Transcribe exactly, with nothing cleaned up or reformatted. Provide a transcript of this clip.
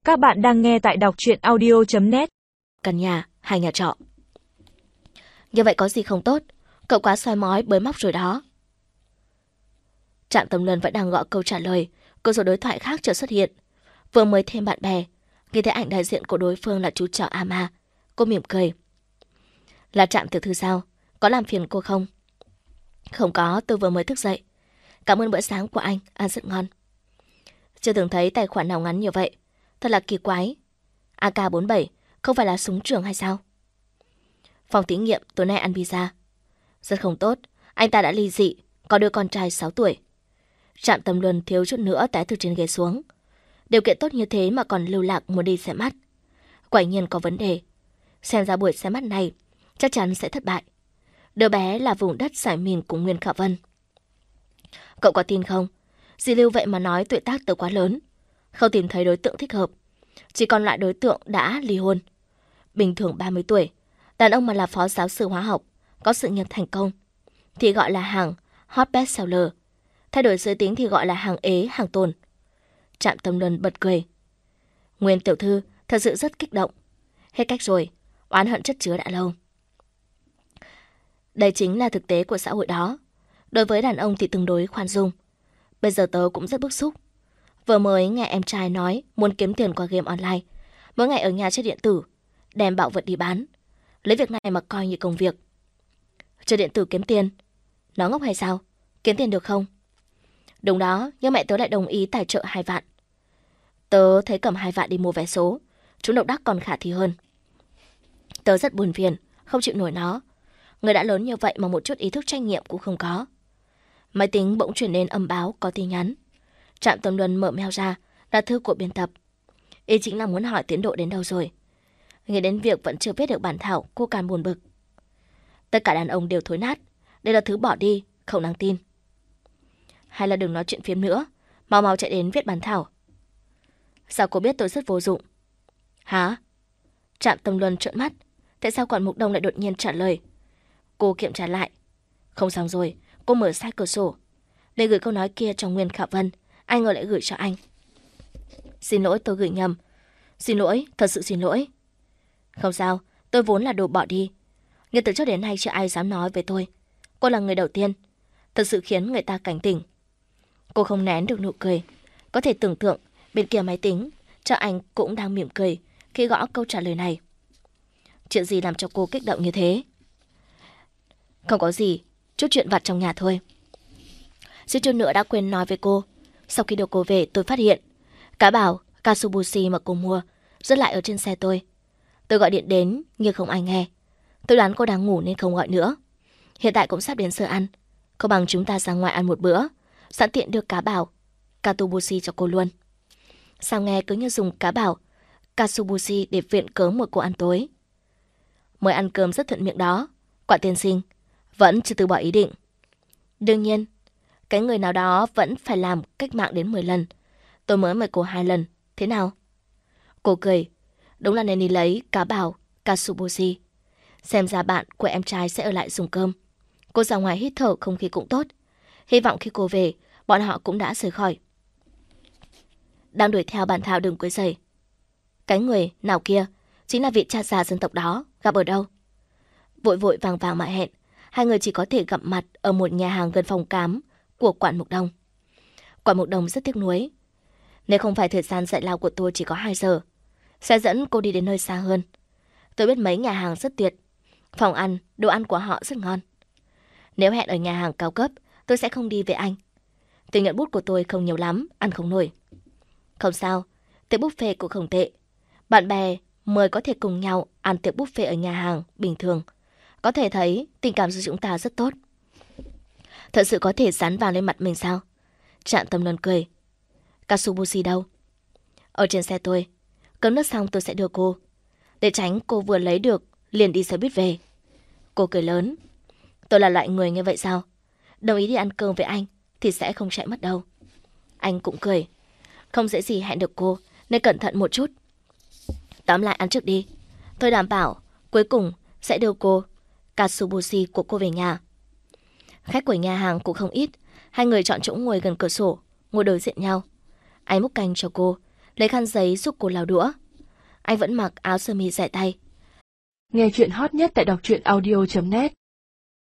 Các bạn đang nghe tại đọc truyện audio chấm net. Căn nhà hay nhà trọ? Như vậy có gì không tốt? Cậu quá soi mói bới móc rồi đó. Trạm Tầm Luân vẫn đang gõ câu trả lời, câu số đối thoại khác chợt xuất hiện. Vừa mới thêm bạn bè, nghe thấy ảnh đại diện của đối phương là chú trọ Ama. Cô mỉm cười. Là Trạm tiểu thư sao? Có làm phiền cô không? Không có, tôi vừa mới thức dậy. Cảm ơn bữa sáng của anh, ăn rất ngon. Chưa từng thấy tài khoản nào ngắn như vậy. Thật là kỳ quái. a ca bốn bảy, không phải là súng trường hay sao? Phòng thí nghiệm tối nay ăn pizza. Rất không tốt, anh ta đã ly dị, có đứa con trai sáu tuổi. Trạm Tầm Luân thiếu chút nữa té từ trên ghế xuống. Điều kiện tốt như thế mà còn lưu lạc muốn đi xem mắt. Quả nhiên có vấn đề. Xem ra buổi xem mắt này chắc chắn sẽ thất bại. Đứa bé là vùng đất giải mìn của Nguyên Khả Vân. Cậu có tin không? Dì Lưu vậy mà nói tuổi tác tớ quá lớn, không tìm thấy đối tượng thích hợp, chỉ còn lại đối tượng đã ly hôn. Bình thường ba mươi tuổi, đàn ông mà là phó giáo sư hóa học, có sự nghiệp thành công thì gọi là hàng hot bestseller, thay đổi giới tính thì gọi là hàng ế, hàng tồn. Trạm Tầm Luân bật cười. Nguyên tiểu thư thật sự rất kích động. Hết cách rồi, oán hận chất chứa đã lâu. Đây chính là thực tế của xã hội đó. Đối với đàn ông thì tương đối khoan dung. Bây giờ tớ cũng rất bức xúc. Vừa mới nghe em trai nói muốn kiếm tiền qua game online, mỗi ngày ở nhà chơi điện tử, đem bạo vật đi bán, lấy việc này mà coi như công việc. Chơi điện tử kiếm tiền? Nó ngốc hay sao? Kiếm tiền được không? Đúng đó, nhưng mẹ tớ lại đồng ý tài trợ hai vạn. Tớ thấy cầm hai vạn đi mua vé số, chúng độc đắc còn khả thi hơn. Tớ rất buồn phiền, không chịu nổi nó. Người đã lớn như vậy mà một chút ý thức trách nhiệm cũng không có. Máy tính bỗng chuyển đến âm báo có tin nhắn. Trạm Tầm Luân mở mail ra, là thư của biên tập. Ý chính là muốn hỏi tiến độ đến đâu rồi. Nghĩ đến việc vẫn chưa viết được bản thảo, cô càng buồn bực. Tất cả đàn ông đều thối nát, đây là thứ bỏ đi, không đáng tin. Hay là đừng nói chuyện phiếm nữa, mau mau chạy đến viết bản thảo. Sao cô biết tôi rất vô dụng? Hả? Trạm Tầm Luân trợn mắt. Tại sao quản mục đông lại đột nhiên trả lời? Cô kiểm tra lại. Không xong rồi, cô mở sai cửa sổ. Để gửi câu nói kia cho Nguyên Khả Vân, ai ngờ lại gửi cho anh. Xin lỗi, tôi gửi nhầm. Xin lỗi, thật sự xin lỗi. Không sao, tôi vốn là đồ bỏ đi. Nhưng từ trước đến nay chưa ai dám nói về tôi. Cô là người đầu tiên. Thật sự khiến người ta cảnh tỉnh. Cô không nén được nụ cười. Có thể tưởng tượng bên kia máy tính, cho anh cũng đang mỉm cười khi gõ câu trả lời này. Chuyện gì làm cho cô kích động như thế? Không có gì, chút chuyện vặt trong nhà thôi. Suýt chút nữa đã quên nói với cô. Sau khi đưa cô về tôi phát hiện cá bảo Katsubushi mà cô mua rớt lại ở trên xe tôi. Tôi gọi điện đến nhưng không ai nghe. Tôi đoán cô đang ngủ nên không gọi nữa. Hiện tại cũng sắp đến giờ ăn, không bằng chúng ta ra ngoài ăn một bữa, sẵn tiện đưa cá bảo Katsubushi cho cô luôn. Sao nghe cứ như dùng cá bảo Katsubushi để viện cớ một cô ăn tối. Mới ăn cơm rất thuận miệng đó. Quả tiên sinh vẫn chưa từ bỏ ý định. Đương nhiên, cái người nào đó vẫn phải làm cách mạng đến mười lần. Tôi mới mời cô hai lần, thế nào? Cô cười. Đúng là nên đi lấy cá bảo Katsubushi. Xem ra bạn của em trai sẽ ở lại dùng cơm. Cô ra ngoài hít thở không khí cũng tốt. Hy vọng khi cô về, bọn họ cũng đã rời khỏi. Đang đuổi theo bản thảo đừng quấy rầy. Cái người nào kia chính là vị cha già dân tộc đó, gặp ở đâu? Vội vội vàng vàng mà hẹn. Hai người chỉ có thể gặp mặt ở một nhà hàng gần phòng khám của quản mục đông. Quản mục đông rất tiếc nuối. Nếu không phải thời gian dạy lao của tôi chỉ có hai giờ, sẽ dẫn cô đi đến nơi xa hơn. Tôi biết mấy nhà hàng rất tuyệt. Phòng ăn, đồ ăn của họ rất ngon. Nếu hẹn ở nhà hàng cao cấp, tôi sẽ không đi với anh. Tiền nhận bút của tôi không nhiều lắm, ăn không nổi. Không sao, tiệc buffet cũng không tệ. Bạn bè mời có thể cùng nhau ăn tiệc buffet ở nhà hàng bình thường. Có thể thấy tình cảm giữa chúng ta rất tốt. Thật sự có thể dán vào lên mặt mình sao? Trạm Tầm Luân cười. Katsubushi đâu? Ở trên xe tôi. Cơm nước xong tôi sẽ đưa cô. Để tránh cô vừa lấy được liền đi xe buýt về. Cô cười lớn. Tôi là loại người như vậy sao? Đồng ý đi ăn cơm với anh thì sẽ không chạy mất đâu. Anh cũng cười. Không dễ gì hẹn được cô, nên cẩn thận một chút. Tóm lại ăn trước đi. Tôi đảm bảo cuối cùng sẽ đưa cô Katsubushi của cô về nhà. Khách của nhà hàng cũng không ít. Hai người chọn chỗ ngồi gần cửa sổ, ngồi đối diện nhau. Anh múc canh cho cô, lấy khăn giấy giúp cô lau đũa. Anh vẫn mặc áo sơ mi rải tay. Nghe chuyện hot nhất tại đọc truyện audio chấm net.